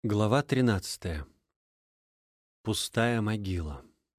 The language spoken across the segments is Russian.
Глава 13. Пустая могила.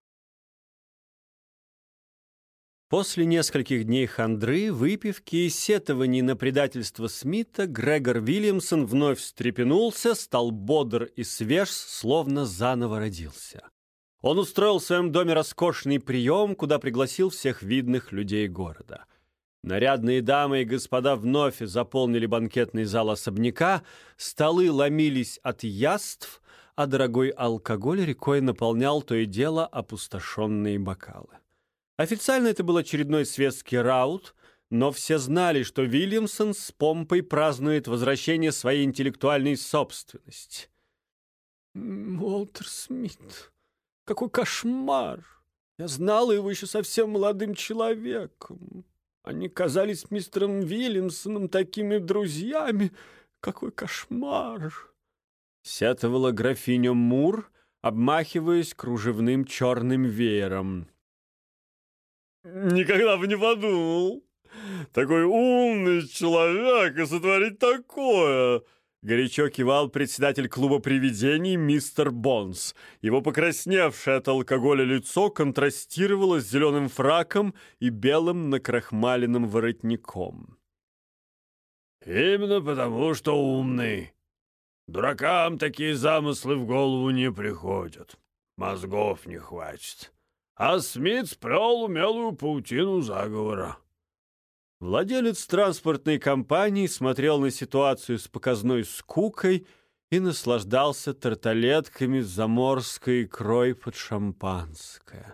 После нескольких дней хандры, выпивки и сетований на предательство Смита, Грегор Вильямсон вновь встрепенулся, стал бодр и свеж, словно заново родился. Он устроил в своем доме роскошный прием, куда пригласил всех видных людей города. Нарядные дамы и господа вновь заполнили банкетный зал особняка, столы ломились от яств, а дорогой алкоголь рекой наполнял то и дело опустошенные бокалы. Официально это был очередной светский раут, но все знали, что Вильямсон с помпой празднует возвращение своей интеллектуальной собственности. «Уолтер Смит, какой кошмар! Я знала его еще совсем молодым человеком. Они казались мистером Вильямсоном такими друзьями. Какой кошмар!» Сетовала графиня Мур, обмахиваясь кружевным черным веером. «Никогда бы не подумал. Такой умный человек и сотворить такое!» Горячо кивал председатель клуба привидений мистер Бонс. Его покрасневшее от алкоголя лицо контрастировало с зеленым фраком и белым накрахмаленным воротником. «Именно потому, что умный. Дуракам такие замыслы в голову не приходят. Мозгов не хватит. А Смит сплел умелую паутину заговора». Владелец транспортной компании смотрел на ситуацию с показной скукой и наслаждался тарталетками с заморской икрой под шампанское.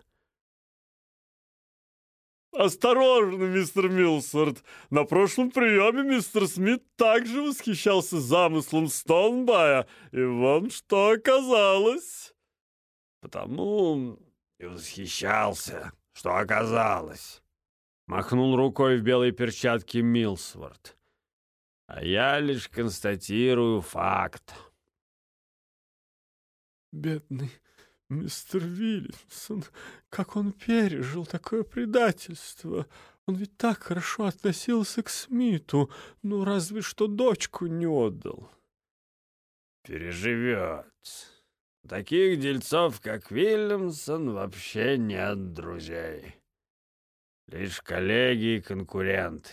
«Осторожно, мистер Милсворт! На прошлом приеме мистер Смит также восхищался замыслом Стоунбая, и вон что оказалось!» «Потому и восхищался, что оказалось!» Махнул рукой в белой перчатке Милсворт. «А я лишь констатирую факт». «Бедный мистер Вильямсон, как он пережил такое предательство! Он ведь так хорошо относился к Смиту, ну разве что дочку не отдал». «Переживет. Таких дельцов, как Вильямсон, вообще нет друзей. Лишь коллеги и конкуренты».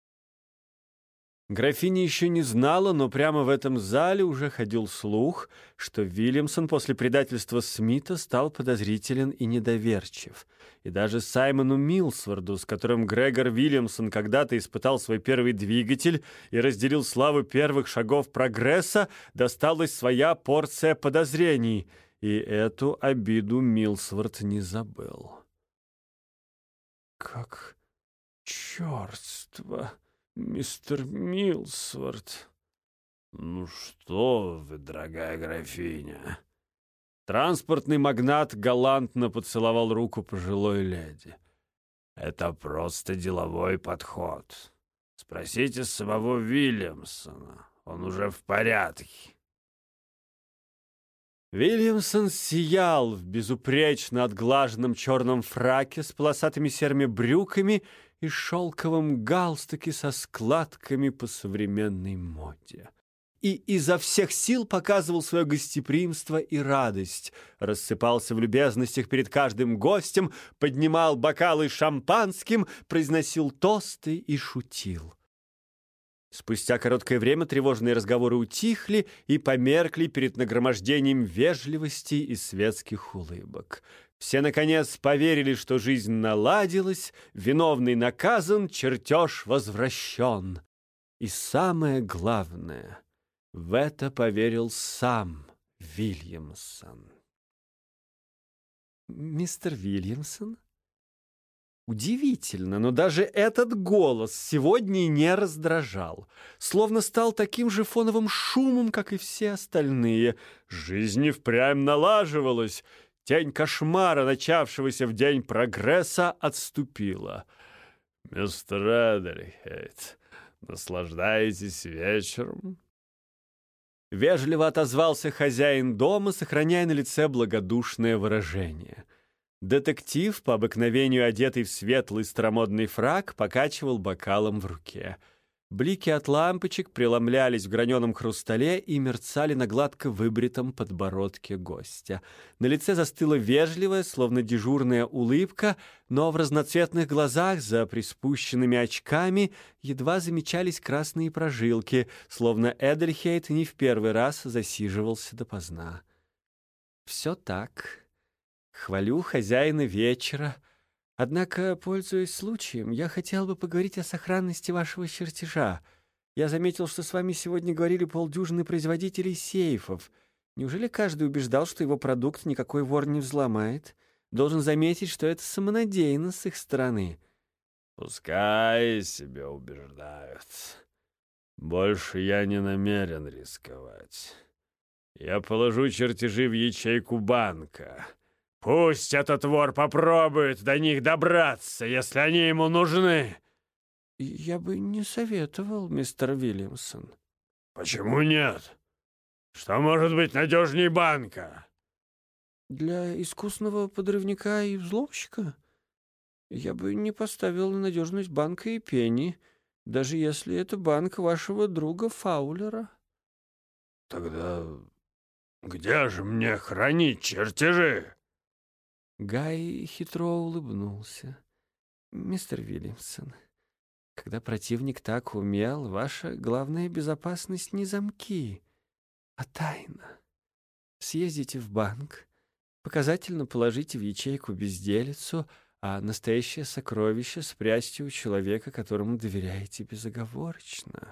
Графиня еще не знала, но прямо в этом зале уже ходил слух, что Вильямсон после предательства Смита стал подозрителен и недоверчив. И даже Саймону Милсворду, с которым Грегор Вильямсон когда-то испытал свой первый двигатель и разделил славу первых шагов прогресса, досталась своя порция подозрений, и эту обиду Милсворд не забыл. «Как чёртство, мистер Милсворт!» «Ну что вы, дорогая графиня!» Транспортный магнат галантно поцеловал руку пожилой леди. «Это просто деловой подход. Спросите самого Вильямсона, он уже в порядке». Вильямсон сиял в безупречно отглаженном черном фраке с полосатыми серыми брюками и шелковом галстуке со складками по современной моде. И изо всех сил показывал свое гостеприимство и радость, рассыпался в любезностях перед каждым гостем, поднимал бокалы шампанским, произносил тосты и шутил. Спустя короткое время тревожные разговоры утихли и померкли перед нагромождением вежливости и светских улыбок. Все, наконец, поверили, что жизнь наладилась, виновный наказан, чертеж возвращен. И самое главное, в это поверил сам Вильямсон. «Мистер Вильямсон?» Удивительно, но даже этот голос сегодня не раздражал, словно стал таким же фоновым шумом, как и все остальные. Жизнь и впрямь налаживалась. Тень кошмара, начавшегося в день прогресса, отступила. «Мистер Эдельхейт, наслаждаетесь вечером?» Вежливо отозвался хозяин дома, сохраняя на лице благодушное выражение. Детектив, по обыкновению одетый в светлый старомодный фрак, покачивал бокалом в руке. Блики от лампочек преломлялись в граненом хрустале и мерцали на гладко выбритом подбородке гостя. На лице застыла вежливая, словно дежурная улыбка, но в разноцветных глазах за приспущенными очками едва замечались красные прожилки, словно Эдельхейт не в первый раз засиживался допоздна. Все так. Хвалю хозяина вечера. Однако, пользуясь случаем, я хотел бы поговорить о сохранности вашего чертежа. Я заметил, что с вами сегодня говорили полдюжины производителей сейфов. Неужели каждый убеждал, что его продукт никакой вор не взломает? Должен заметить, что это самонадеянно с их стороны. Пускай себя убеждают. Больше я не намерен рисковать. Я положу чертежи в ячейку банка. Пусть этот вор попробует до них добраться, если они ему нужны. Я бы не советовал, мистер Вильямсон. Почему нет? Что может быть надежнее банка? Для искусного подрывника и взломщика я бы не поставил на надежность банка и пенни, даже если это банк вашего друга Фаулера. Тогда где же мне хранить чертежи? Гай хитро улыбнулся. «Мистер Вильямсон, когда противник так умел, ваша главная безопасность не замки, а тайна. Съездите в банк, показательно положите в ячейку безделицу, а настоящее сокровище спрячьте у человека, которому доверяете безоговорочно».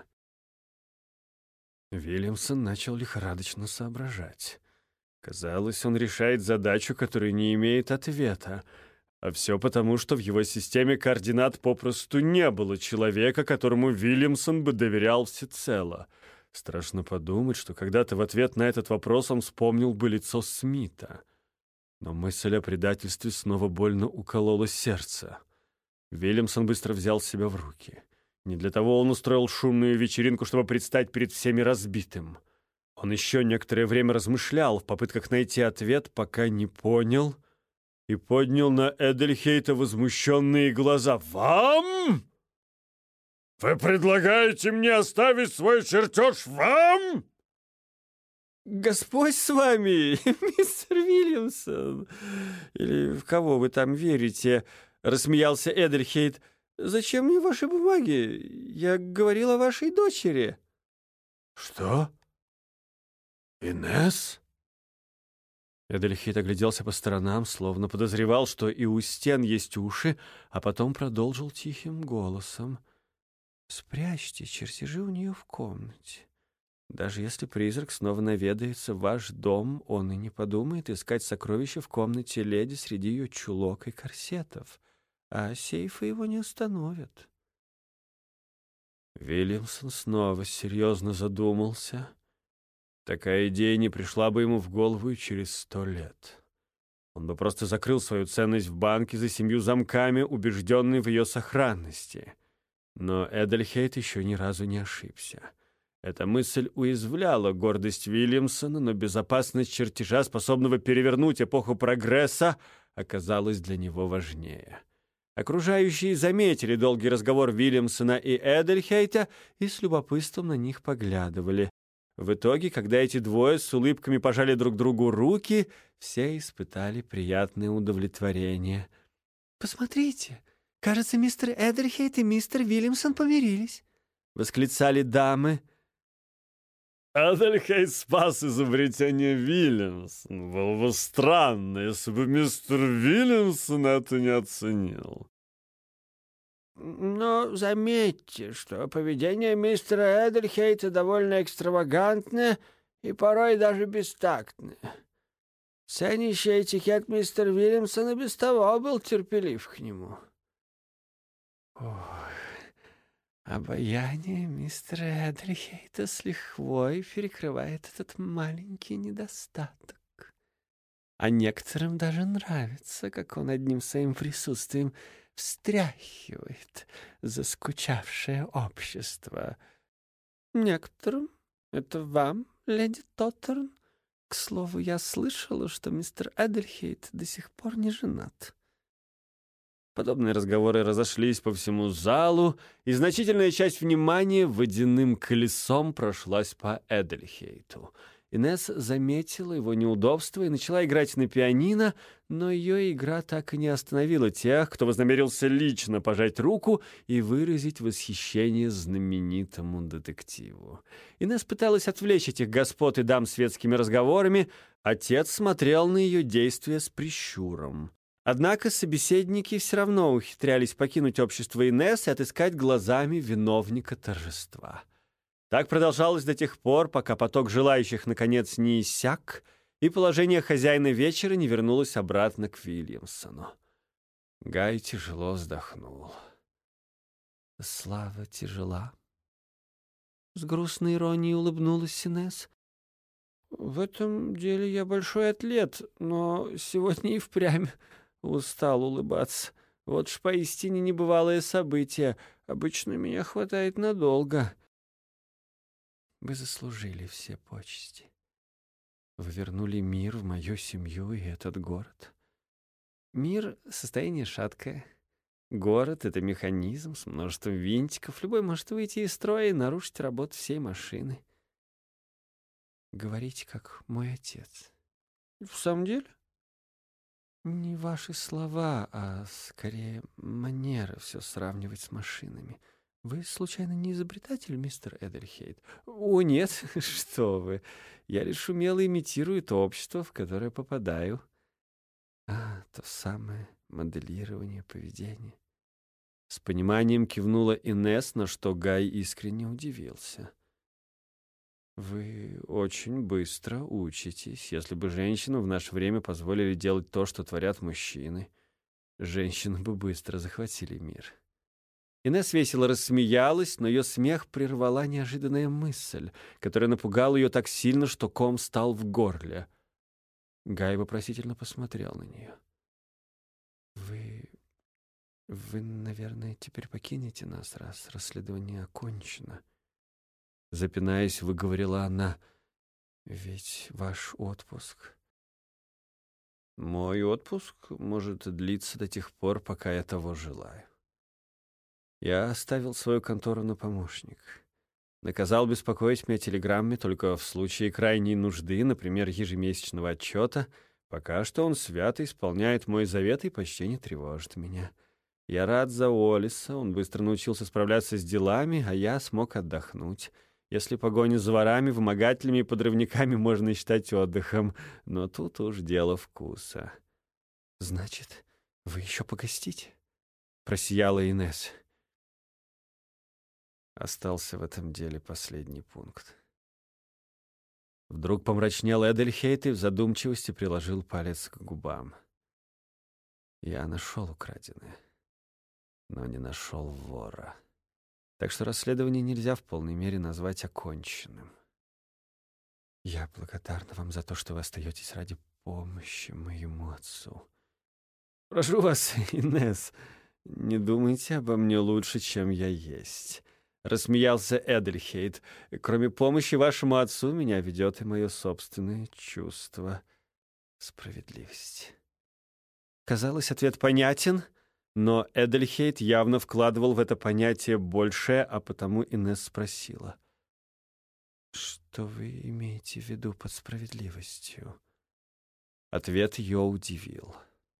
Вильямсон начал лихорадочно соображать. Казалось, он решает задачу, которая не имеет ответа. А все потому, что в его системе координат попросту не было человека, которому Вильямсон бы доверял всецело. Страшно подумать, что когда-то в ответ на этот вопрос он вспомнил бы лицо Смита. Но мысль о предательстве снова больно уколола сердце. Вильямсон быстро взял себя в руки. Не для того он устроил шумную вечеринку, чтобы предстать перед всеми разбитым. Он еще некоторое время размышлял в попытках найти ответ, пока не понял, и поднял на Эдельхейта возмущенные глаза. «Вам? Вы предлагаете мне оставить свой чертеж вам?» «Господь с вами, мистер Вильямсон! Или в кого вы там верите?» — рассмеялся Эдельхейт. «Зачем мне ваши бумаги? Я говорил о вашей дочери». «Что? Инесс?» Эдельхейт огляделся по сторонам, словно подозревал, что и у стен есть уши, а потом продолжил тихим голосом. «Спрячьте чертежи у нее в комнате. Даже если призрак снова наведается в ваш дом, он и не подумает искать сокровища в комнате леди среди ее чулок и корсетов, а сейфы его не остановят». Вильямсон снова серьезно задумался. Такая идея не пришла бы ему в голову и через 100 лет. Он бы просто закрыл свою ценность в банке за 7 замками, убежденный в ее сохранности. Но Эдельхейт еще ни разу не ошибся. Эта мысль уязвляла гордость Вильямсона, но безопасность чертежа, способного перевернуть эпоху прогресса, оказалась для него важнее. Окружающие заметили долгий разговор Вильямсона и Эдельхейта и с любопытством на них поглядывали. В итоге, когда эти двое с улыбками пожали друг другу руки, все испытали приятное удовлетворение. «Посмотрите, кажется, мистер Эдельхейт и мистер Вильямсон помирились», — восклицали дамы. Эдельхейт спас изобретение Вильямсона. Было бы странно, если бы мистер Вильямсон это не оценил. Но заметьте, что поведение мистера Эдельхейта довольно экстравагантное и порой даже бестактное. Ценящий этикет мистер Вильямсон и без того был терпелив к нему. Ой, обаяние мистера Эдельхейта с лихвой перекрывает этот маленький недостаток. А некоторым даже нравится, как он одним своим присутствием встряхивает заскучавшее общество. Некоторым, это вам, леди Тоттерн. К слову, я слышала, что мистер Эдельхейт до сих пор не женат. Подобные разговоры разошлись по всему залу, и значительная часть внимания водяным колесом прошлась по Эдельхейту. Инесс заметила его неудобство и начала играть на пианино, но ее игра так и не остановила тех, кто вознамерился лично пожать руку и выразить восхищение знаменитому детективу. Инесс пыталась отвлечь этих господ и дам светскими разговорами, отец смотрел на ее действия с прищуром. Однако собеседники все равно ухитрялись покинуть общество Инесс и отыскать глазами виновника торжества. Так продолжалось до тех пор, пока поток желающих наконец не иссяк, и положение хозяина вечера не вернулось обратно к Вильямсону. Гай тяжело вздохнул. «Слава тяжела». С грустной иронией улыбнулась Инесс. «В этом деле я большой атлет, но сегодня и впрямь устал улыбаться. Вот ж поистине небывалое событие. Обычно меня хватает надолго». «Вы заслужили все почести. Вы вернули мир в мою семью и этот город. Мир — состояние шаткое. Город — это механизм с множеством винтиков. Любой может выйти из строя и нарушить работу всей машины. Говорите, как мой отец». «В самом деле?» «Не ваши слова, а скорее манера все сравнивать с машинами. Вы, случайно, не изобретатель, мистер Эдельхейт?» «О, нет, что вы. Я лишь умело имитирую то общество, в которое попадаю». «А, то самое моделирование поведения». С пониманием кивнула Инесс, на что Гай искренне удивился. «Вы очень быстро учитесь. Если бы женщинам в наше время позволили делать то, что творят мужчины, женщины бы быстро захватили мир». Инесс весело рассмеялась, но ее смех прервала неожиданная мысль, которая напугала ее так сильно, что ком стал в горле. Гай вопросительно посмотрел на нее. Вы, наверное, теперь покинете нас, раз расследование окончено. Запинаясь, выговорила она. Ведь ваш отпуск... Мой отпуск может длиться до тех пор, пока я того желаю. Я оставил свою контору на помощник. Наказал беспокоить меня телеграммами только в случае крайней нужды, например, ежемесячного отчета. Пока что он свято исполняет мой завет и почти не тревожит меня. Я рад за Уоллеса, он быстро научился справляться с делами, а я смог отдохнуть. Если погоню за ворами, вымогателями и подрывниками можно считать отдыхом, но тут уж дело вкуса. «Значит, вы еще погостите?» — просияла Инесс. Остался в этом деле последний пункт. Вдруг помрачнел Эдельхейт и в задумчивости приложил палец к губам. Я нашел украденное, но не нашел вора. Так что расследование нельзя в полной мере назвать оконченным. Я благодарна вам за то, что вы остаетесь ради помощи моему отцу. Прошу вас, Инесс, не думайте обо мне лучше, чем я есть. Рассмеялся Эдельхейт. Кроме помощи вашему отцу, меня ведет и мое собственное чувство справедливости. Казалось, ответ понятен, но Эдельхейт явно вкладывал в это понятие большее, а потому Инесс спросила. «Что вы имеете в виду под справедливостью?» Ответ ее удивил.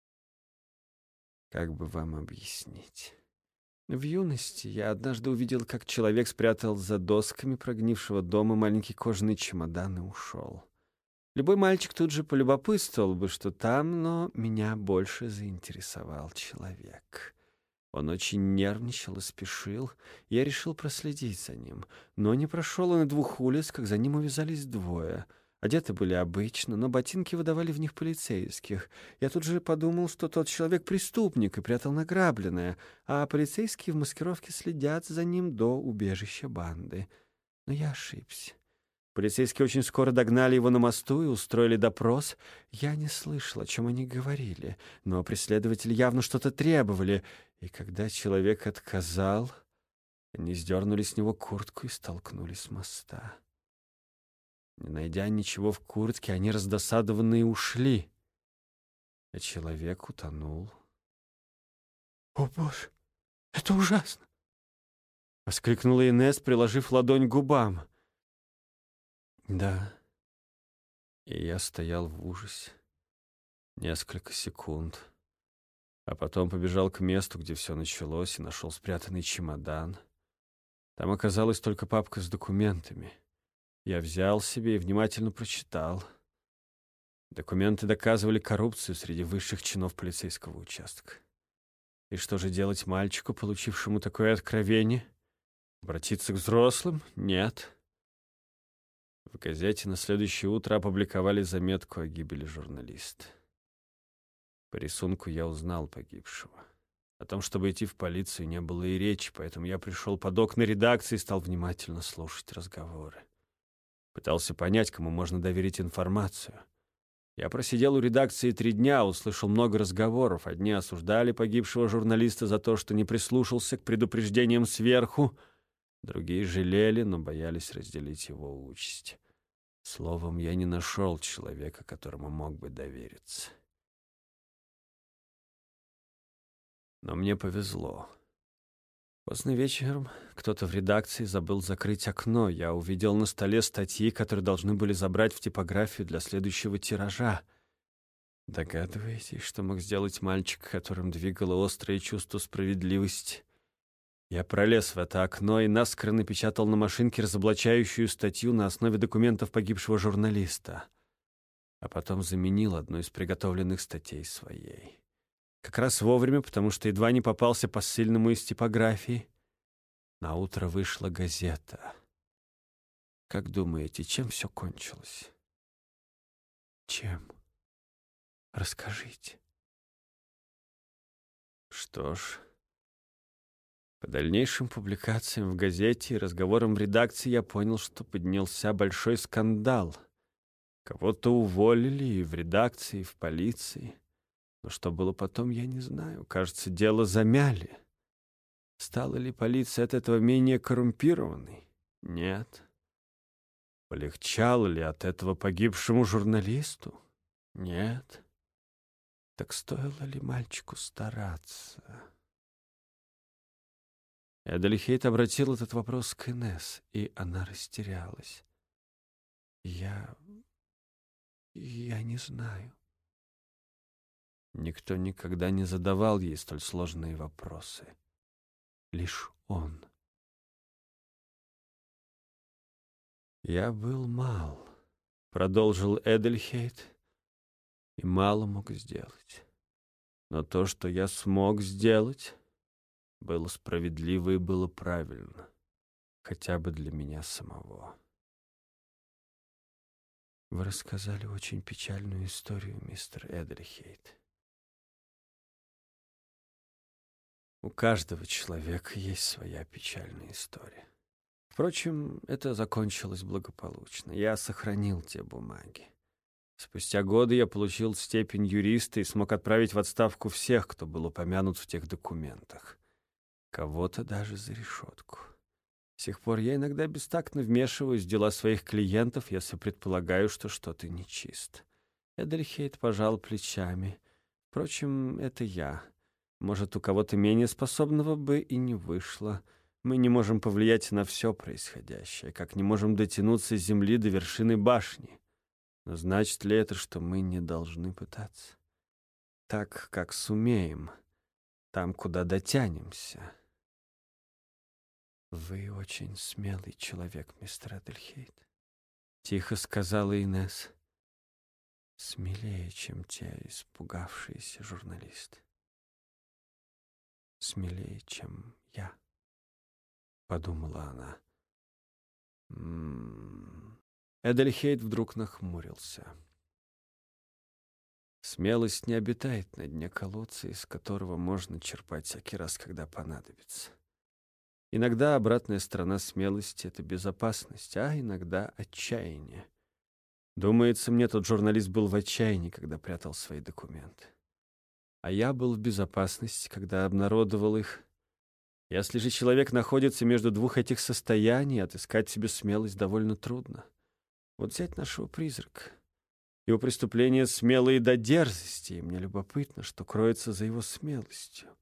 «Как бы вам объяснить?» В юности я однажды увидел, как человек спрятал за досками прогнившего дома маленький кожаный чемодан и ушел. Любой мальчик тут же полюбопытствовал бы, что там, но меня больше заинтересовал человек. Он очень нервничал и спешил. Я решил проследить за ним, но не прошел он и 2 улиц, как за ним увязались 2. Одеты были обычно, но ботинки выдавали в них полицейских. Я тут же подумал, что тот человек преступник и прятал награбленное, а полицейские в маскировке следят за ним до убежища банды. Но я ошибся. Полицейские очень скоро догнали его на мосту и устроили допрос. Я не слышал, о чем они говорили, но преследователи явно что-то требовали, и когда человек отказал, они сдернули с него куртку и столкнули с моста. Не найдя ничего в куртке, они раздосадованные ушли, а человек утонул «О, Боже, это ужасно!» — воскликнула Инесс, приложив ладонь к губам. Да, и я стоял в ужасе несколько секунд, а потом побежал к месту, где все началось, и нашел спрятанный чемодан. Там оказалась только папка с документами. Я взял себе и внимательно прочитал. Документы доказывали коррупцию среди высших чинов полицейского участка. И что же делать мальчику, получившему такое откровение? Обратиться к взрослым? Нет. В газете на следующее утро опубликовали заметку о гибели журналиста. По рисунку я узнал погибшего. О том, чтобы идти в полицию, не было и речи, поэтому я пришел под окна редакции и стал внимательно слушать разговоры. Пытался понять, кому можно доверить информацию. Я просидел у редакции 3 дня, услышал много разговоров. Одни осуждали погибшего журналиста за то, что не прислушался к предупреждениям сверху. Другие жалели, но боялись разделить его участь. Словом, я не нашел человека, которому мог бы довериться. Но мне повезло. Поздно вечером кто-то в редакции забыл закрыть окно. Я увидел на столе статьи, которые должны были забрать в типографию для следующего тиража. Догадываетесь, что мог сделать мальчик, которым двигало острое чувство справедливости? Я пролез в это окно и наскоро напечатал на машинке разоблачающую статью на основе документов погибшего журналиста, а потом заменил одну из приготовленных статей своей. Как раз вовремя, потому что едва не попался посыльному из типографии. Наутро вышла газета. Как думаете, чем все кончилось? Чем? Расскажите. Что ж, по дальнейшим публикациям в газете и разговорам в редакции я понял, что поднялся большой скандал. Кого-то уволили и в редакции, и в полиции. Но что было потом, я не знаю. Кажется, дело замяли. Стала ли полиция от этого менее коррумпированной? Нет. Полегчало ли от этого погибшему журналисту? Нет. Так стоило ли мальчику стараться? Эдельхейт обратил этот вопрос к Инесс, и она растерялась. Я не знаю. Никто никогда не задавал ей столь сложные вопросы. Лишь он. «Я был мал», — продолжил Эдельхейт, — «и мало мог сделать. Но то, что я смог сделать, было справедливо и было правильно, хотя бы для меня самого». «Вы рассказали очень печальную историю, мистер Эдельхейт. У каждого человека есть своя печальная история. Впрочем, это закончилось благополучно. Я сохранил те бумаги. Спустя годы я получил степень юриста и смог отправить в отставку всех, кто был упомянут в тех документах. Кого-то даже за решетку. С тех пор я иногда бестактно вмешиваюсь в дела своих клиентов, если предполагаю, что что-то нечисто. Эдельхейт пожал плечами. Впрочем, это я. Может, у кого-то менее способного бы и не вышло. Мы не можем повлиять на все происходящее, как не можем дотянуться с земли до вершины башни. Но значит ли это, что мы не должны пытаться? Так, как сумеем, там, куда дотянемся. «Вы очень смелый человек, мистер Эдельхейт», — тихо сказала Инесс. «Смелее, чем те испугавшиеся журналисты. Смелее, чем я», — подумала она. Эдельхейт вдруг нахмурился. Смелость не обитает на дне колодца, из которого можно черпать всякий раз, когда понадобится. Иногда обратная сторона смелости — это безопасность, а иногда отчаяние. Думается мне, тот журналист был в отчаянии, когда прятал свои документы. А я был в безопасности, когда обнародовал их. Если же человек находится между двух этих состояний, отыскать себе смелость довольно трудно. Вот взять нашего призрака. Его преступления смелые до дерзости, и мне любопытно, что кроется за его смелостью.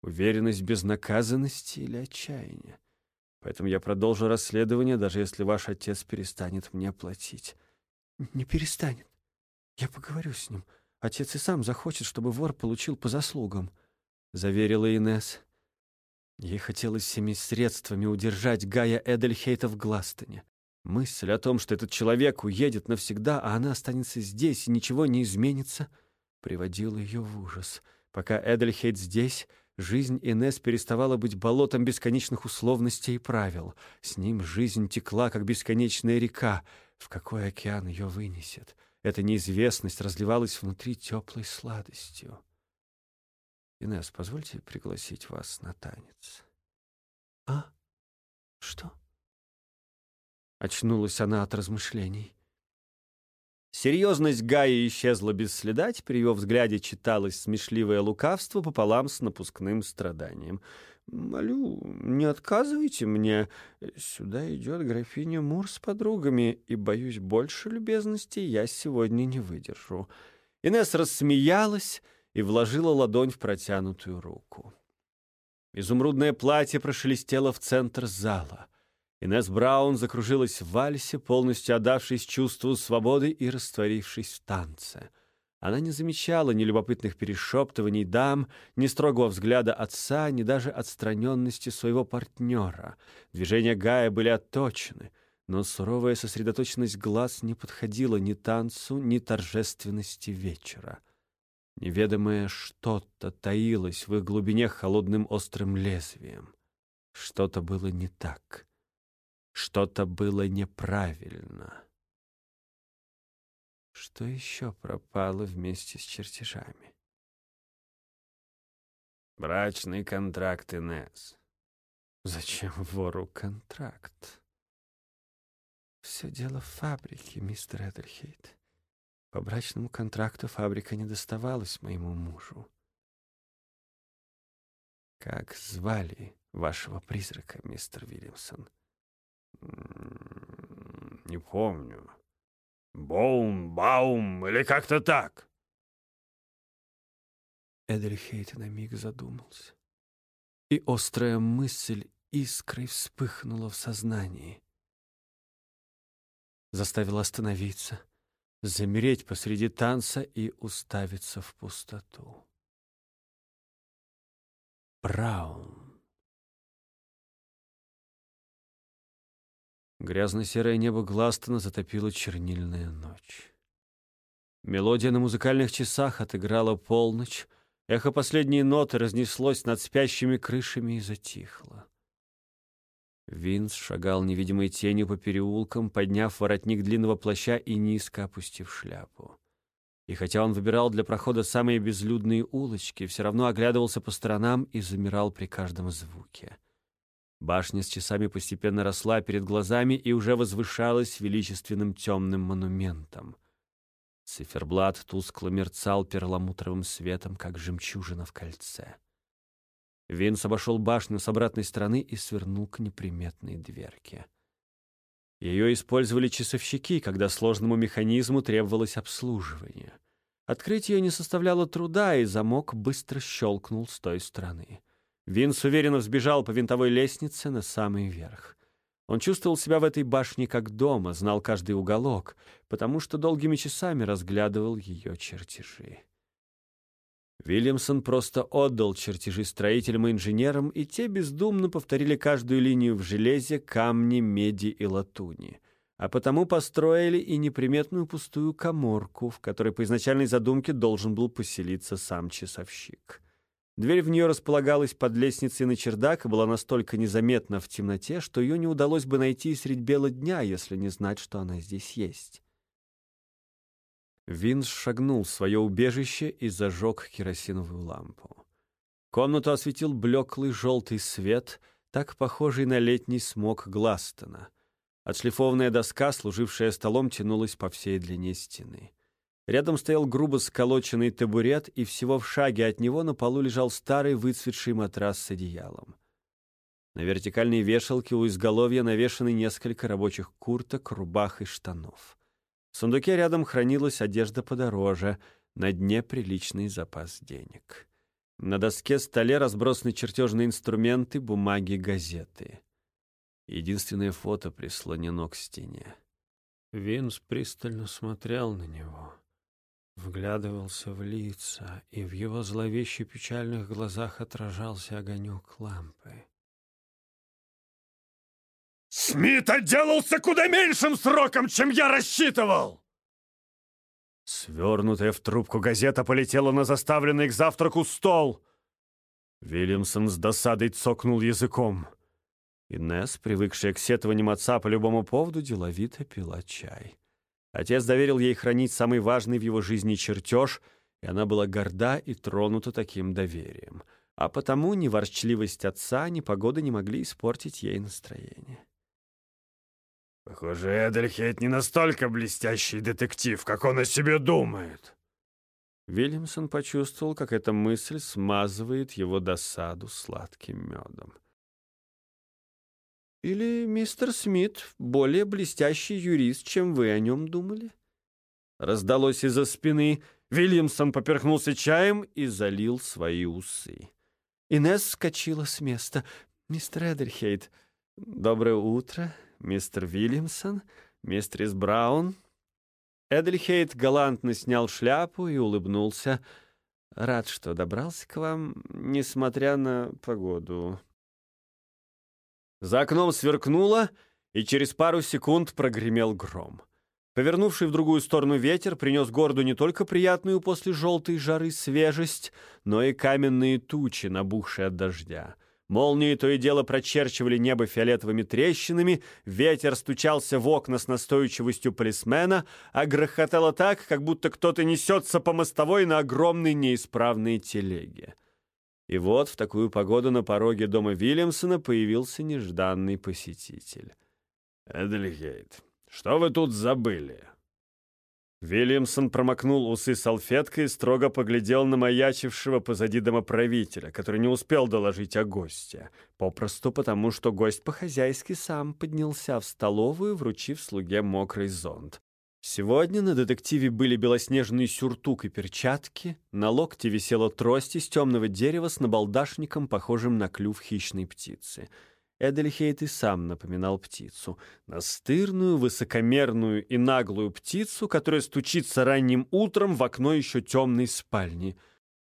Уверенность безнаказанности или отчаяние? Поэтому я продолжу расследование, даже если ваш отец перестанет мне платить». «Не перестанет. Я поговорю с ним. Отец и сам захочет, чтобы вор получил по заслугам», — заверила Инесс. Ей хотелось всеми средствами удержать Гая Эдельхейта в Гластоне. Мысль о том, что этот человек уедет навсегда, а она останется здесь и ничего не изменится, приводила ее в ужас. Пока Эдельхейт здесь, жизнь Инесс переставала быть болотом бесконечных условностей и правил. С ним жизнь текла, как бесконечная река. В какой океан ее вынесет? Эта неизвестность разливалась внутри теплой сладостью. «Инесс, позвольте пригласить вас на танец». «А? Что?» Очнулась она от размышлений. Серьезность Гаи исчезла без следа, теперь в ее взгляде читалось смешливое лукавство пополам с напускным страданием. «Молю, не отказывайте мне. Сюда идет графиня Мур с подругами, и, боюсь, больше любезности я сегодня не выдержу». Инесс рассмеялась и вложила ладонь в протянутую руку. Изумрудное платье прошелестело в центр зала. Инесс Браун закружилась в вальсе, полностью отдавшись чувству свободы и растворившись в танце. Она не замечала ни любопытных перешептываний дам, ни строгого взгляда отца, ни даже отстраненности своего партнера. Движения Гая были отточены, но суровая сосредоточенность глаз не подходила ни танцу, ни торжественности вечера. Неведомое что-то таилось в их глубине холодным острым лезвием. Что-то было не так. Что-то было неправильно. Что еще пропало вместе с чертежами? Брачный контракт, Инесс. Зачем вору контракт? Все дело в фабрике, мистер Эдельхейт. По брачному контракту фабрика не доставалась моему мужу. Как звали вашего призрака, мистер Вильямсон? Не помню. Боум или как-то так. Эдельхейт на миг задумался, и острая мысль искрой вспыхнула в сознании. Заставила остановиться, замереть посреди танца и уставиться в пустоту. Браун. Грязно-серое небо Гластона затопила чернильная ночь. Мелодия на музыкальных часах отыграла полночь, эхо последней ноты разнеслось над спящими крышами и затихло. Винс шагал невидимой тенью по переулкам, подняв воротник длинного плаща и низко опустив шляпу. И хотя он выбирал для прохода самые безлюдные улочки, все равно оглядывался по сторонам и замирал при каждом звуке. Башня с часами постепенно росла перед глазами и уже возвышалась величественным темным монументом. Циферблат тускло мерцал перламутровым светом, как жемчужина в кольце. Винс обошел башню с обратной стороны и свернул к неприметной дверке. Ее использовали часовщики, когда сложному механизму требовалось обслуживание. Открыть ее не составляло труда, и замок быстро щелкнул с той стороны. Винс уверенно взбежал по винтовой лестнице на самый верх. Он чувствовал себя в этой башне как дома, знал каждый уголок, потому что долгими часами разглядывал ее чертежи. Вильямсон просто отдал чертежи строителям и инженерам, и те бездумно повторили каждую линию в железе, камне, меди и латуни. А потому построили и неприметную пустую каморку, в которой по изначальной задумке должен был поселиться сам часовщик. Дверь в нее располагалась под лестницей на чердак и была настолько незаметна в темноте, что ее не удалось бы найти средь бела дня, если не знать, что она здесь есть. Винс шагнул в свое убежище и зажег керосиновую лампу. Комнату осветил блеклый желтый свет, так похожий на летний смог Гластона. Отшлифованная доска, служившая столом, тянулась по всей длине стены. Рядом стоял грубо сколоченный табурет, и всего в шаге от него на полу лежал старый выцветший матрас с одеялом. На вертикальной вешалке у изголовья навешаны несколько рабочих курток, рубах и штанов. В сундуке рядом хранилась одежда подороже, на дне приличный запас денег. На доске столе разбросаны чертежные инструменты, бумаги, газеты. Единственное фото прислонено к стене. Винс пристально смотрел на него, вглядывался в лица, и в его зловеще печальных глазах отражался огонек лампы. «Смит отделался куда меньшим сроком, чем я рассчитывал!» Свернутая в трубку газета полетела на заставленный к завтраку стол. Вильямсон с досадой цокнул языком. Инесс, привыкшая к сетованиям отца по любому поводу, деловито пила чай. Отец доверил ей хранить самый важный в его жизни чертеж, и она была горда и тронута таким доверием. А потому ни ворчливость отца, ни погода не могли испортить ей настроение. «Похоже, Эдельхейт не настолько блестящий детектив, как он о себе думает». Вильямсон почувствовал, как эта мысль смазывает его досаду сладким медом. «Или мистер Смит более блестящий юрист, чем вы о нем думали?» Раздалось из-за спины. Вильямсон поперхнулся чаем и залил свои усы. Инесс вскочила с места. «Мистер Эдельхейт, доброе утро, мистер Вильямсон, мистерис Браун». Эдельхейт галантно снял шляпу и улыбнулся. «Рад, что добрался к вам, несмотря на погоду». За окном сверкнуло, и через пару секунд прогремел гром. Повернувший в другую сторону ветер принес городу не только приятную после желтой жары свежесть, но и каменные тучи, набухшие от дождя. Молнии то и дело прочерчивали небо фиолетовыми трещинами, ветер стучался в окна с настойчивостью полисмена, а грохотало так, как будто кто-то несется по мостовой на огромной неисправной телеге. И вот в такую погоду на пороге дома Вильямсона появился нежданный посетитель. «Эдельхейт, что вы тут забыли?» Вильямсон промокнул усы салфеткой и строго поглядел на маячившего позади домоправителя, который не успел доложить о госте, попросту потому, что гость по-хозяйски сам поднялся в столовую, вручив слуге мокрый зонт. Сегодня на детективе были белоснежный сюртук и перчатки, на локте висела трость из темного дерева с набалдашником, похожим на клюв хищной птицы. Эдельхейт и сам напоминал птицу. Настырную, высокомерную и наглую птицу, которая стучится ранним утром в окно еще темной спальни.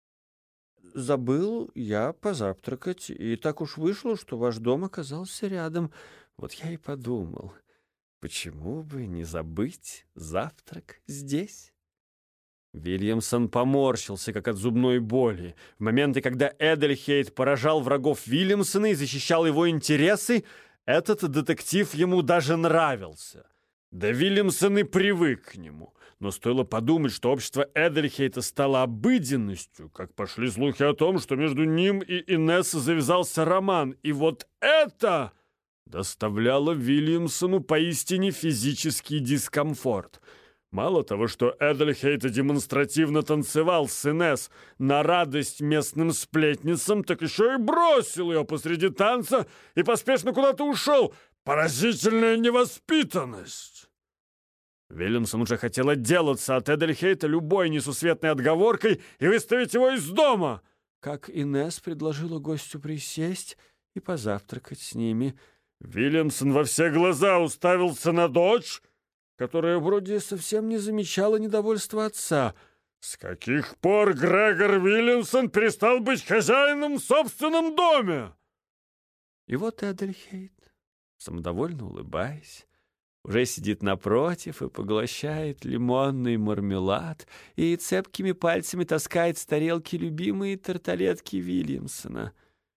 «Забыл я позавтракать, и так уж вышло, что ваш дом оказался рядом. Вот я и подумал, почему бы не забыть завтрак здесь?» Вильямсон поморщился, как от зубной боли. В моменты, когда Эдельхейт поражал врагов Вильямсона и защищал его интересы, этот детектив ему даже нравился. Да Вильямсон и привык к нему. Но стоило подумать, что общество Эдельхейта стало обыденностью, как пошли слухи о том, что между ним и Инесс завязался роман. И вот это доставляло Вильямсону поистине физический дискомфорт. Мало того, что Эдельхейт демонстративно танцевал с Инесс на радость местным сплетницам, так еще и бросил ее посреди танца и поспешно куда-то ушел. Поразительная невоспитанность! Вильямсон уже хотел отделаться от Эдельхейта любой несусветной отговоркой и выставить его из дома, как Инесс предложила гостю присесть и позавтракать с ними. Вильямсон во все глаза уставился на дочь, которая вроде совсем не замечала недовольства отца. С каких пор Грегор Вильямсон перестал быть хозяином в собственном доме? И вот Эдельхейт, самодовольно улыбаясь, уже сидит напротив и поглощает лимонный мармелад и цепкими пальцами таскает с тарелки любимые тарталетки Вильямсона.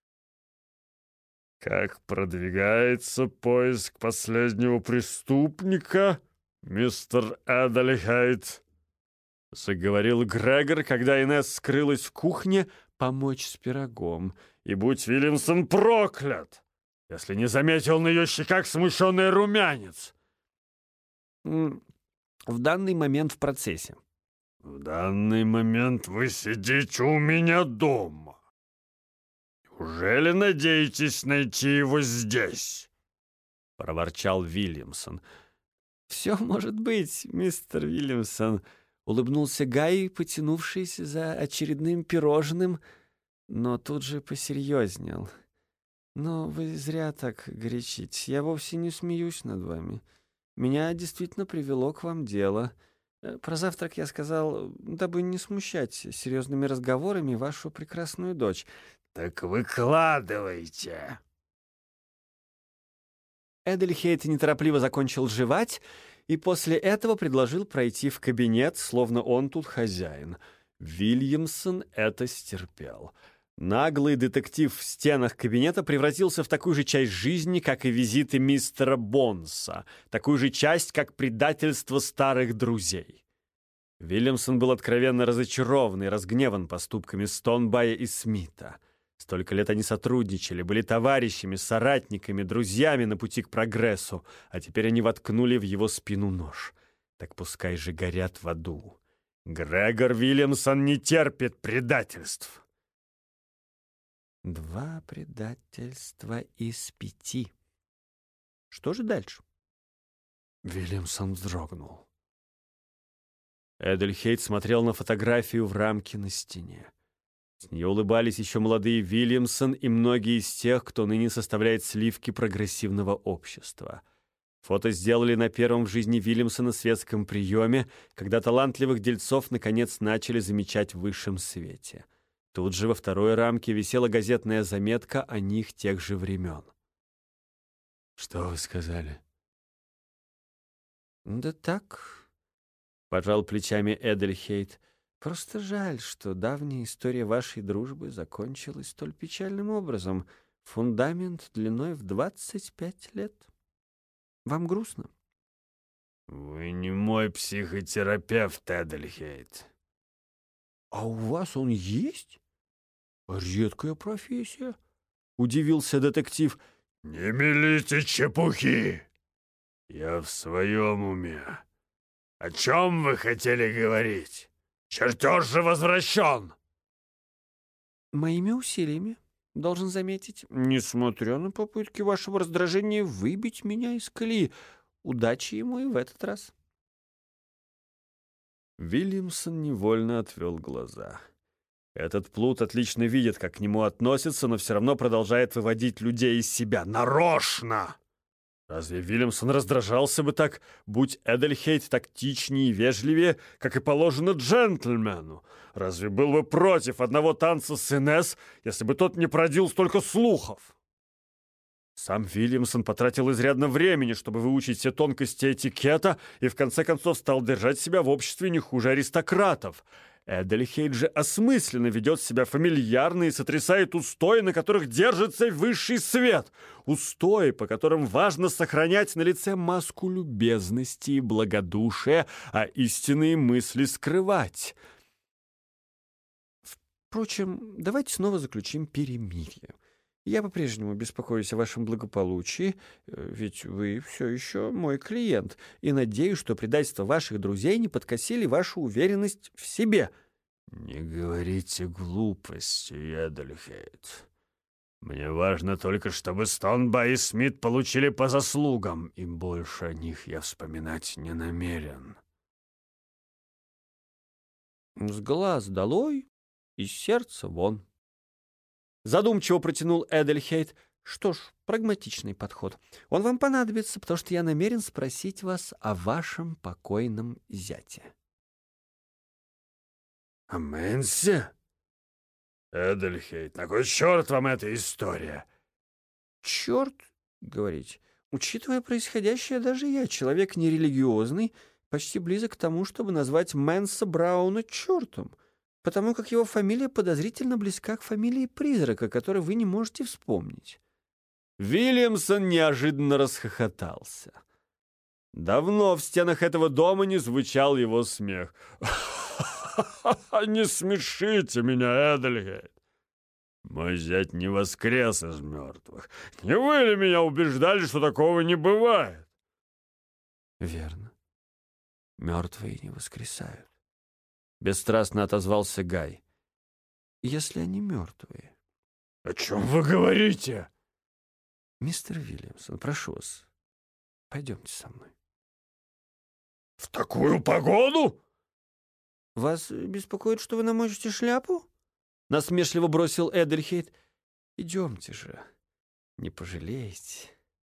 «Как продвигается поиск последнего преступника, мистер Эдельхейт?» — заговорил Грегор, когда Инесс скрылась в кухне помочь с пирогом. «И будь Вильямсон проклят, если не заметил на ее щеках смущенный румянец!» «В данный момент в процессе». «В данный момент вы сидите у меня дома. Неужели надеетесь найти его здесь?» — проворчал Вильямсон. «Все может быть, мистер Вильямсон», — улыбнулся Гай, потянувшийся за очередным пирожным. но тут же посерьезнел. «Но вы зря так горячитесь. Я вовсе не смеюсь над вами. Меня действительно привело к вам дело. Про завтрак я сказал, дабы не смущать серьезными разговорами вашу прекрасную дочь». «Так выкладывайте». Эдельхейт неторопливо закончил жевать и после этого предложил пройти в кабинет, словно он тут хозяин. Вильямсон это стерпел. Наглый детектив в стенах кабинета превратился в такую же часть жизни, как и визиты мистера Бонса, такую же часть, как предательство старых друзей. Вильямсон был откровенно разочарован и разгневан поступками Стонбая и Смита. Столько лет они сотрудничали, были товарищами, соратниками, друзьями на пути к прогрессу, а теперь они воткнули в его спину нож. Так пускай же горят в аду. Грегор Вильямсон не терпит предательств. 2 предательства из 5. Что же дальше? Вильямсон вздрогнул. Эдельхейт смотрел на фотографию в рамке на стене. С нее улыбались еще молодые Вильямсон и многие из тех, кто ныне составляет сливки прогрессивного общества. Фото сделали на первом в жизни Вильямсона светском приеме, когда талантливых дельцов наконец начали замечать в высшем свете. Тут же во второй рамке висела газетная заметка о них тех же времен. «Что вы сказали?» «Да так», — пожал плечами Эдельхейт. «Просто жаль, что давняя история вашей дружбы закончилась столь печальным образом. Фундамент длиной в 25 лет. Вам грустно?» «Вы не мой психотерапевт, Эдельхейт». «А у вас он есть? Редкая профессия», — удивился детектив. «Не мелите чепухи! Я в своем уме. О чем вы хотели говорить? Чертеж же возвращен!» «Моими усилиями, должен заметить, несмотря на попытки вашего раздражения выбить меня из колеи. Удачи ему и в этот раз». Вильямсон невольно отвел глаза. Этот плут отлично видит, как к нему относятся, но все равно продолжает выводить людей из себя. Нарочно! Разве Вильямсон раздражался бы так, будь Эдельхейт тактичнее и вежливее, как и положено джентльмену? Разве был бы против одного танца с Инесс, если бы тот не породил столько слухов? Сам Вильямсон потратил изрядно времени, чтобы выучить все тонкости этикета и в конце концов стал держать себя в обществе не хуже аристократов. Эдельхейт же осмысленно ведет себя фамильярно и сотрясает устои, на которых держится высший свет. Устои, по которым важно сохранять на лице маску любезности и благодушия, а истинные мысли скрывать. Впрочем, давайте снова заключим перемирие. Я по-прежнему беспокоюсь о вашем благополучии, ведь вы все еще мой клиент, и надеюсь, что предательство ваших друзей не подкосили вашу уверенность в себе». «Не говорите глупости, Эдельхейт. Мне важно только, чтобы Стонбай и Смит получили по заслугам, и больше о них я вспоминать не намерен». «С глаз долой, из сердца вон». Задумчиво протянул Эдельхейт. «Что ж, прагматичный подход. Он вам понадобится, потому что я намерен спросить вас о вашем покойном зяте». «О Мэнсе? Эдельхейт, на кой черт вам эта история?» «Черт, — говорите, — учитывая происходящее, даже я, человек нерелигиозный, почти близок к тому, чтобы назвать Мэнса Брауна чертом, потому как его фамилия подозрительно близка к фамилии призрака, который вы не можете вспомнить». Вильямсон неожиданно расхохотался. Давно в стенах этого дома не звучал его смех. «Не смешите меня, Эдельхейт. Мой зять не воскрес из мертвых. Не вы ли меня убеждали, что такого не бывает?» «Верно. Мертвые не воскресают», — бесстрастно отозвался Гай. «Если они мертвые». «О чем вы говорите?» «Мистер Вильямсон, прошу вас, пойдемте со мной». «В такую погоду?» «Вас беспокоит, что вы намочите шляпу?» — насмешливо бросил Эдельхейт. «Идемте же, не пожалеете».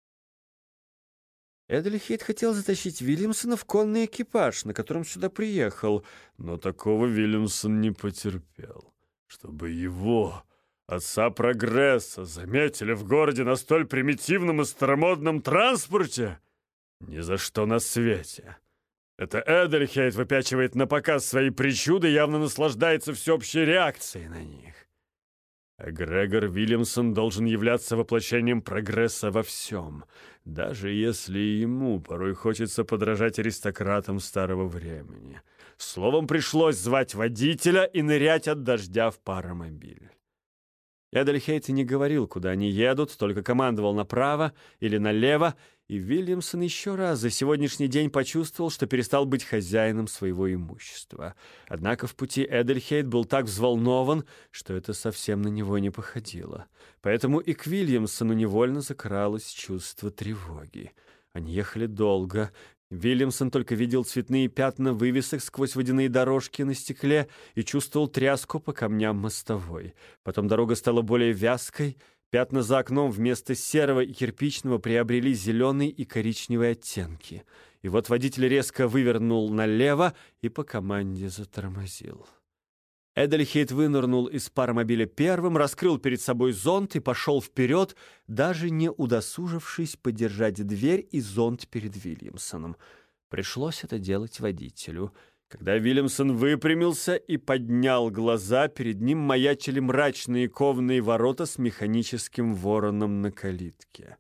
Эдельхейт хотел затащить Вильямсона в конный экипаж, на котором сюда приехал, но такого Вильямсон не потерпел, чтобы его, отца прогресса, заметили в городе на столь примитивном и старомодном транспорте. Ни за что на свете. Это Эдельхейт выпячивает на показ свои причуды и явно наслаждается всеобщей реакцией на них. А Грегор Вильямсон должен являться воплощением прогресса во всем, даже если ему порой хочется подражать аристократам старого времени. Словом, пришлось звать водителя и нырять от дождя в паромобиль. Эдельхейт не говорил, куда они едут, только командовал направо или налево, и Вильямсон еще раз за сегодняшний день почувствовал, что перестал быть хозяином своего имущества. Однако в пути Эдельхейт был так взволнован, что это совсем на него не походило. Поэтому и к Вильямсону невольно закралось чувство тревоги. Они ехали долго. Вильямсон только видел цветные пятна вывесок сквозь водяные дорожки на стекле и чувствовал тряску по камням мостовой. Потом дорога стала более вязкой, пятна за окном вместо серого и кирпичного приобрели зеленый и коричневые оттенки. И вот водитель резко вывернул налево и по команде затормозил. Эдельхейт вынырнул из паромобиля первым, раскрыл перед собой зонт и пошел вперед, даже не удосужившись подержать дверь и зонт перед Вильямсоном. Пришлось это делать водителю. Когда Вильямсон выпрямился и поднял глаза, перед ним маячили мрачные кованые ворота с механическим вороном на калитке.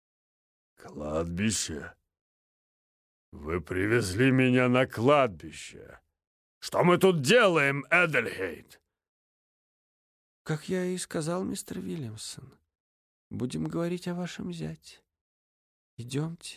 «Кладбище? Вы привезли меня на кладбище. Что мы тут делаем, Эдельхейт?» «Как я и сказал, мистер Вильямсон, будем говорить о вашем зяте. Идемте».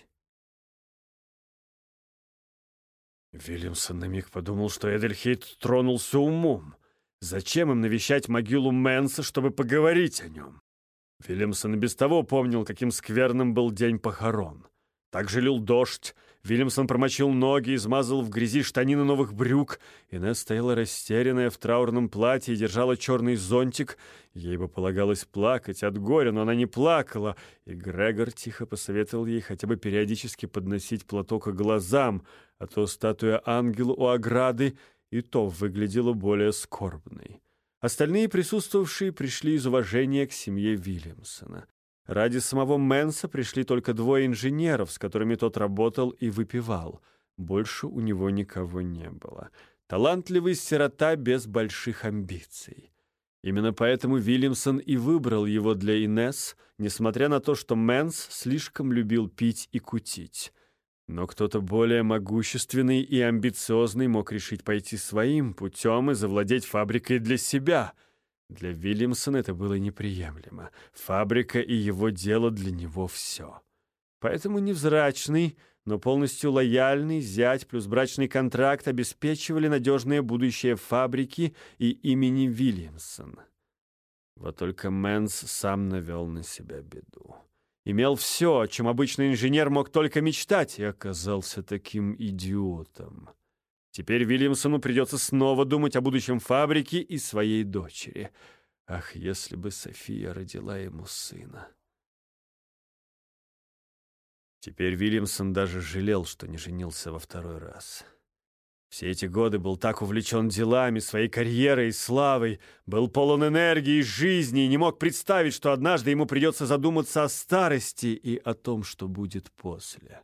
Вильямсон на миг подумал, что Эдельхейт тронулся умом. Зачем им навещать могилу Мэнса, чтобы поговорить о нем? Вильямсон и без того помнил, каким скверным был день похорон. Так же лил дождь. Вильямсон промочил ноги, измазал в грязи штанины новых брюк. Инесс стояла растерянная в траурном платье и держала черный зонтик. Ей бы полагалось плакать от горя, но она не плакала. И Грегор тихо посоветовал ей хотя бы периодически подносить платок к глазам, а то статуя ангела у ограды и то выглядела более скорбной. Остальные присутствовавшие пришли из уважения к семье Вильямсона. Ради самого Мэнса пришли только двое инженеров, с которыми тот работал и выпивал. Больше у него никого не было. Талантливый сирота без больших амбиций. Именно поэтому Вильямсон и выбрал его для Инесс, несмотря на то, что Мэнс слишком любил пить и кутить. Но кто-то более могущественный и амбициозный мог решить пойти своим путем и завладеть фабрикой для себя. Для Вильямсона это было неприемлемо. Фабрика и его дело для него все. Поэтому невзрачный, но полностью лояльный зять плюс брачный контракт обеспечивали надежное будущее фабрики и имени Вильямсон. Вот только Мэнс сам навел на себя беду. Имел все, о чем обычный инженер мог только мечтать, и оказался таким идиотом. Теперь Вильямсону придется снова думать о будущем фабрики и своей дочери. Ах, если бы София родила ему сына! Теперь Вильямсон даже жалел, что не женился во второй раз. Все эти годы был так увлечен делами, своей карьерой и славой, был полон энергии и жизни и не мог представить, что однажды ему придется задуматься о старости и о том, что будет после.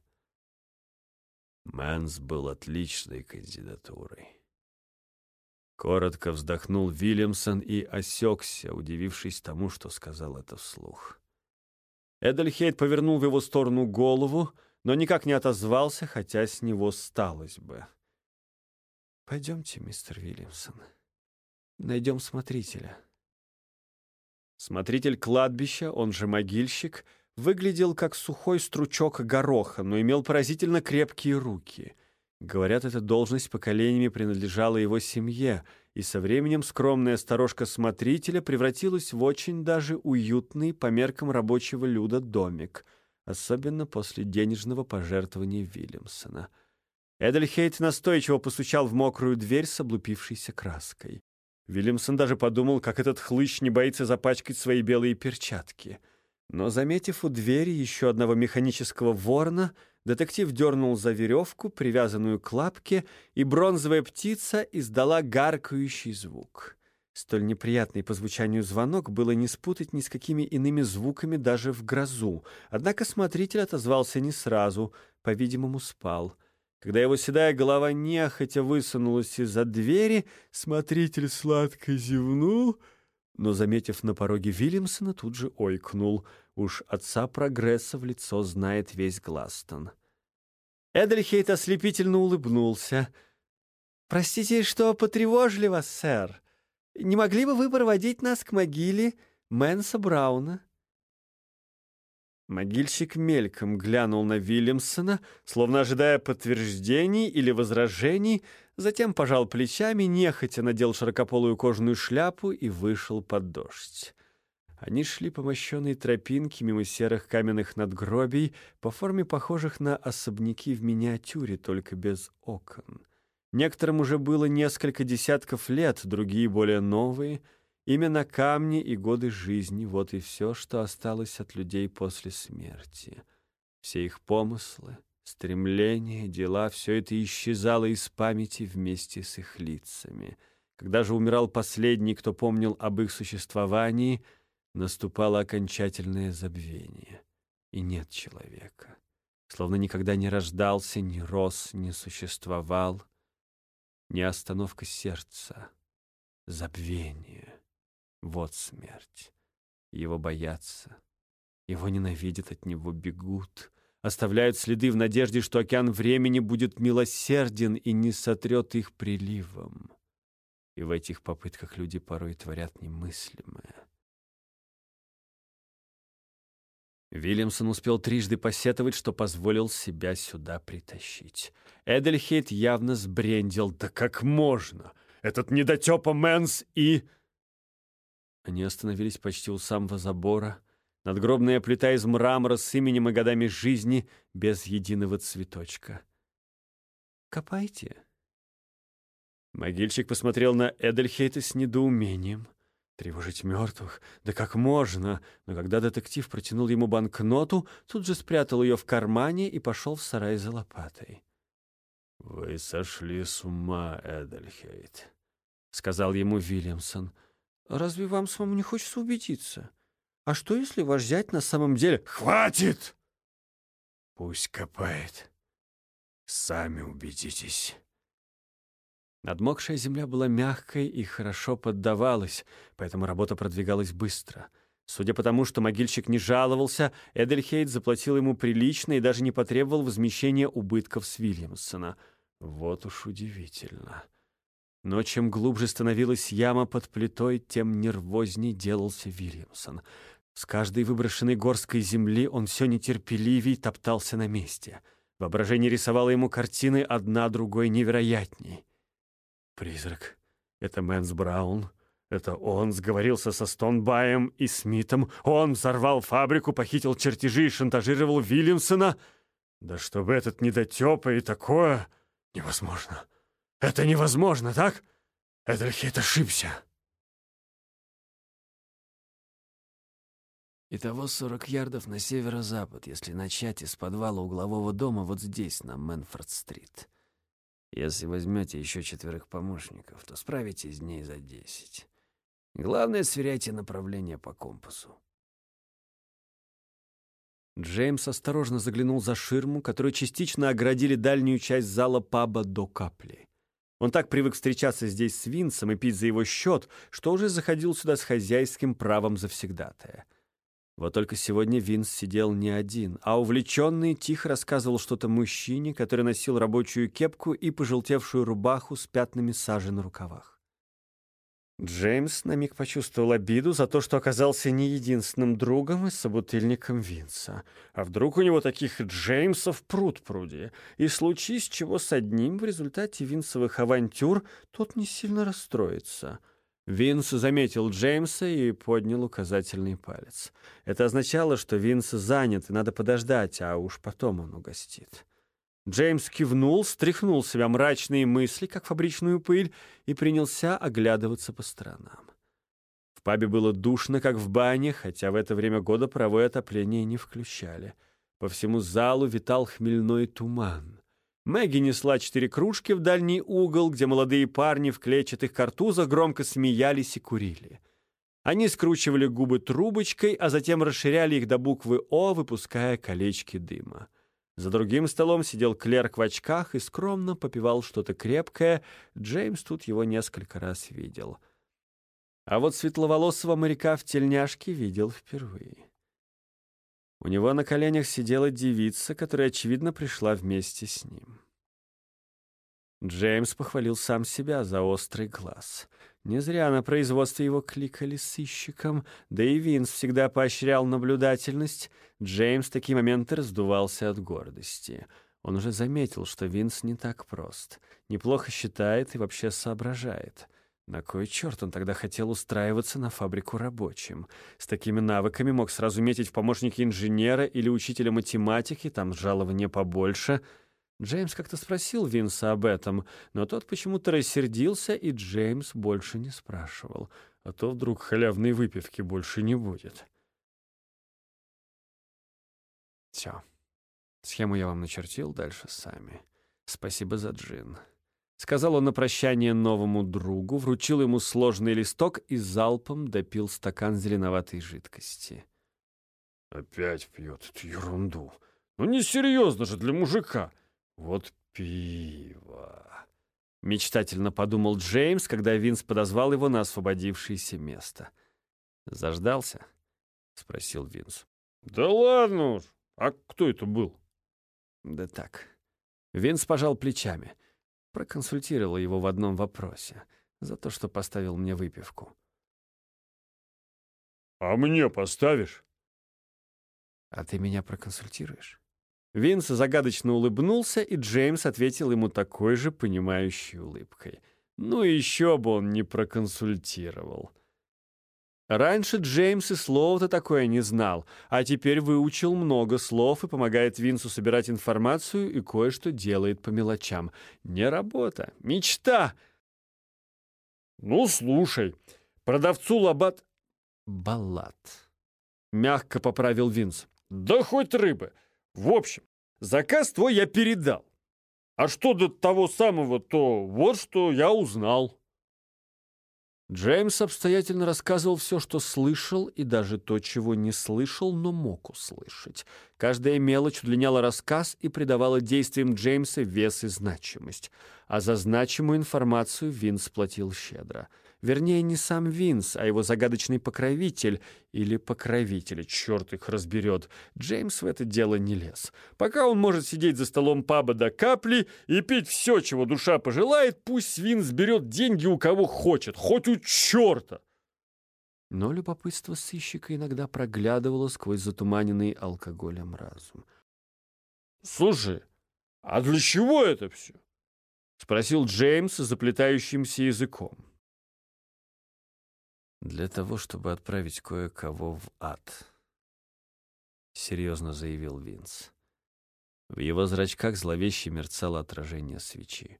Мэнс был отличной кандидатурой. Коротко вздохнул Вильямсон и осекся, удивившись тому, что сказал это вслух. Эдельхейт повернул в его сторону голову, но никак не отозвался, хотя с него сталось бы. «Пойдемте, мистер Вильямсон, найдем смотрителя». Смотритель кладбища, он же могильщик, выглядел как сухой стручок гороха, но имел поразительно крепкие руки. Говорят, эта должность поколениями принадлежала его семье, и со временем скромная сторожка смотрителя превратилась в очень даже уютный по меркам рабочего люда домик, особенно после денежного пожертвования Вильямсона. Эдельхейт настойчиво постучал в мокрую дверь с облупившейся краской. Вильямсон даже подумал, как этот хлыщ не боится запачкать свои белые перчатки. Но, заметив у двери еще одного механического ворона, детектив дернул за веревку, привязанную к лапке, и бронзовая птица издала гаркающий звук. Столь неприятный по звучанию звонок было не спутать ни с какими иными звуками даже в грозу. Однако смотритель отозвался не сразу, по-видимому, спал. Когда его седая голова нехотя высунулась из-за двери, смотритель сладко зевнул, но, заметив на пороге Вильямсона, тут же ойкнул. Уж отца прогресса в лицо знает весь Гластон. Эдельхейт ослепительно улыбнулся. «Простите, что потревожили вас, сэр. Не могли бы вы проводить нас к могиле Мэнса Брауна?» Могильщик мельком глянул на Вильямсона, словно ожидая подтверждений или возражений, затем пожал плечами, нехотя надел широкополую кожаную шляпу и вышел под дождь. Они шли по мощенной тропинке мимо серых каменных надгробий, по форме похожих на особняки в миниатюре, только без окон. Некоторым уже было несколько десятков лет, другие более новые. Именно камни и годы жизни — вот и все, что осталось от людей после смерти. Все их помыслы, стремления, дела — все это исчезало из памяти вместе с их лицами. Когда же умирал последний, кто помнил об их существовании, наступало окончательное забвение. И нет человека. Словно никогда не рождался, не рос, не существовал. Не остановка сердца, забвение. Вот смерть. Его боятся, его ненавидят, от него бегут, оставляют следы в надежде, что океан времени будет милосерден и не сотрет их приливом. И в этих попытках люди порой творят немыслимое. Вильямсон успел трижды посетовать, что позволил себя сюда притащить. Эдельхейт явно сбрендил. «Да как можно? Этот недотепа Мэнс и...» Они остановились почти у самого забора. Надгробная плита из мрамора с именем и годами жизни, без единого цветочка. «Копайте». Могильщик посмотрел на Эдельхейта с недоумением. Тревожить мертвых? Да как можно? Но когда детектив протянул ему банкноту, тут же спрятал ее в кармане и пошел в сарай за лопатой. «Вы сошли с ума, Эдельхейт», — сказал ему Вильямсон. «Разве вам самому не хочется убедиться? А что, если ваш зять на самом деле...» «Хватит! Пусть копает. Сами убедитесь». Надмокшая земля была мягкой и хорошо поддавалась, поэтому работа продвигалась быстро. Судя по тому, что могильщик не жаловался, Эдельхейт заплатил ему прилично и даже не потребовал возмещения убытков с Вильямсона. Вот уж удивительно. Но чем глубже становилась яма под плитой, тем нервозней делался Вильямсон. С каждой выброшенной горсткой земли он все нетерпеливей топтался на месте. Воображение рисовало ему картины одна другой невероятней. Призрак. Это Мэнс Браун. Это он сговорился со Стоунбаем и Смитом. Он взорвал фабрику, похитил чертежи и шантажировал Вильямсона. Да чтобы этот недотепа и такое... Невозможно. Это невозможно, так? Эдельхейт ошибся. Итого 40 ярдов на северо-запад, если начать из подвала углового дома вот здесь, на Мэнфорд-стрит. Если возьмете еще 4 помощников, то справитесь дней за 10. Главное, сверяйте направление по компасу. Джеймс осторожно заглянул за ширму, которую частично оградили дальнюю часть зала паба до капли. Он так привык встречаться здесь с Винсом и пить за его счет, что уже заходил сюда с хозяйским правом завсегдатая. Вот только сегодня Винс сидел не один, а увлеченный тихо рассказывал что-то мужчине, который носил рабочую кепку и пожелтевшую рубаху с пятнами сажи на рукавах. Джеймс на миг почувствовал обиду за то, что оказался не единственным другом и собутыльником Винса. А вдруг у него таких Джеймсов пруд-пруди? И случись чего с одним, в результате Винсовых авантюр тот не сильно расстроится. Винс заметил Джеймса и поднял указательный палец. Это означало, что Винс занят и надо подождать, а уж потом он угостит. Джеймс кивнул, стряхнул с себя мрачные мысли, как фабричную пыль, и принялся оглядываться по сторонам. В пабе было душно, как в бане, хотя в это время года паровое отопление не включали. По всему залу витал хмельной туман. Мэгги несла 4 кружки в дальний угол, где молодые парни в клетчатых картузах громко смеялись и курили. Они скручивали губы трубочкой, а затем расширяли их до буквы «О», выпуская колечки дыма. За другим столом сидел клерк в очках и скромно попивал что-то крепкое. Джеймс тут его несколько раз видел. А вот светловолосого моряка в тельняшке видел впервые. У него на коленях сидела девица, которая, очевидно, пришла вместе с ним. Джеймс похвалил сам себя за острый глаз. Не зря на производстве его кликали сыщиком, да и Винс всегда поощрял наблюдательность. Джеймс в такие моменты раздувался от гордости. Он уже заметил, что Винс не так прост. Неплохо считает и вообще соображает. На кой черт он тогда хотел устраиваться на фабрику рабочим? С такими навыками мог сразу метить в помощники инженера или учителя математики, там жалование побольше. Джеймс как-то спросил Винса об этом, но тот почему-то рассердился, и Джеймс больше не спрашивал. А то вдруг халявной выпивки больше не будет. Все. Схему я вам начертил, дальше сами. Спасибо за джин. Сказал он на прощание новому другу, вручил ему сложный листок и залпом допил стакан зеленоватой жидкости. Опять пьет эту ерунду. Ну несерьезно же для мужика. Вот пиво. Мечтательно подумал Джеймс, когда Винс подозвал его на освободившееся место. «Заждался?» — спросил Винс. Да ладно уж. А кто это был? Да так. Винс пожал плечами. Проконсультировал его в одном вопросе. За то, что поставил мне выпивку. А мне поставишь? А ты меня проконсультируешь? Винс загадочно улыбнулся, и Джеймс ответил ему такой же понимающей улыбкой. Ну еще бы он не проконсультировал. Раньше Джеймс и слова-то такое не знал, а теперь выучил много слов и помогает Винсу собирать информацию и кое-что делает по мелочам. Не работа, мечта. Ну, слушай, продавцу лабат... Баллад. Мягко поправил Винс. Да хоть рыбы. В общем, заказ твой я передал. А что до того самого, то вот что я узнал. Джеймс обстоятельно рассказывал все, что слышал, и даже то, чего не слышал, но мог услышать. Каждая мелочь удлиняла рассказ и придавала действиям Джеймса вес и значимость. А за значимую информацию Винс платил щедро. Вернее, не сам Винс, а его загадочный покровитель или покровители, черт их разберет. Джеймс в это дело не лез. Пока он может сидеть за столом паба до капли и пить все, чего душа пожелает, пусть Винс берет деньги у кого хочет, хоть у черта. Но любопытство сыщика иногда проглядывало сквозь затуманенный алкоголем разум. «Слушай, а для чего это все?» — спросил Джеймс заплетающимся языком. «Для того, чтобы отправить кое-кого в ад», — серьезно заявил Винс. В его зрачках зловеще мерцало отражение свечи.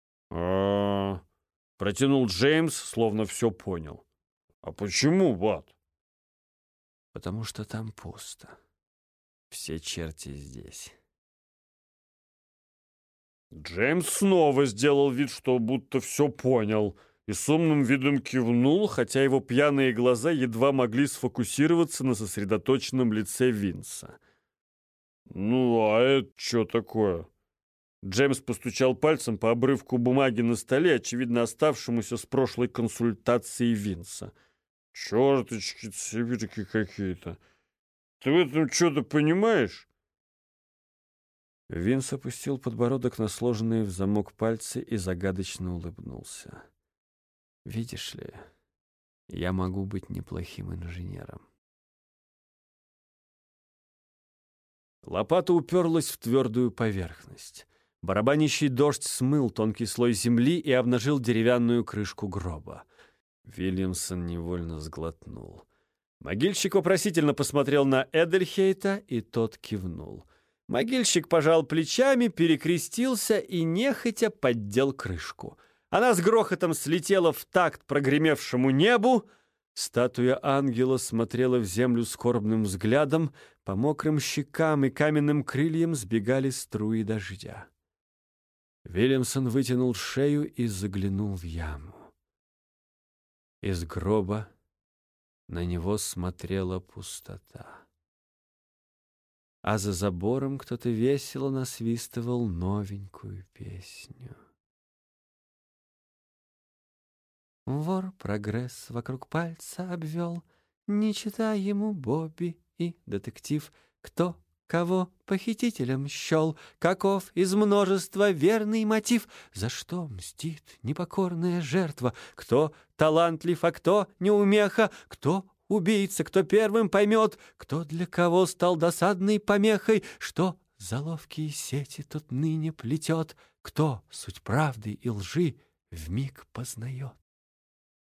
Протянул Джеймс, словно все понял. «А почему в ад?» «Потому что там пусто. Все черти здесь». Джеймс снова сделал вид, что будто все понял, и с умным видом кивнул, хотя его пьяные глаза едва могли сфокусироваться на сосредоточенном лице Винса. «Ну, а это что такое?» Джеймс постучал пальцем по обрывку бумаги на столе, очевидно оставшемуся с прошлой консультации Винса. «Черточки, циферки какие-то. Ты в этом что-то понимаешь?» Винс опустил подбородок на сложенные в замок пальцы и загадочно улыбнулся. «Видишь ли, я могу быть неплохим инженером». Лопата уперлась в твердую поверхность. Барабанящий дождь смыл тонкий слой земли и обнажил деревянную крышку гроба. Вильямсон невольно сглотнул. Могильщик вопросительно посмотрел на Эдельхейта, и тот кивнул. Могильщик пожал плечами, перекрестился и нехотя поддел крышку. Она с грохотом слетела в такт прогремевшему небу. Статуя ангела смотрела в землю скорбным взглядом, по мокрым щекам и каменным крыльям сбегали струи дождя. Вильямсон вытянул шею и заглянул в яму. Из гроба на него смотрела пустота. А за забором кто-то весело насвистывал новенькую песню. Вор прогресс вокруг пальца обвел, не читая ему Бобби и детектив, кто кого похитителем счел, каков из множества верный мотив, за что мстит непокорная жертва, кто талантлив, а кто неумеха, кто убийца, кто первым поймет, кто для кого стал досадной помехой, что за ловкие сети тот ныне плетет, кто суть правды и лжи вмиг познает.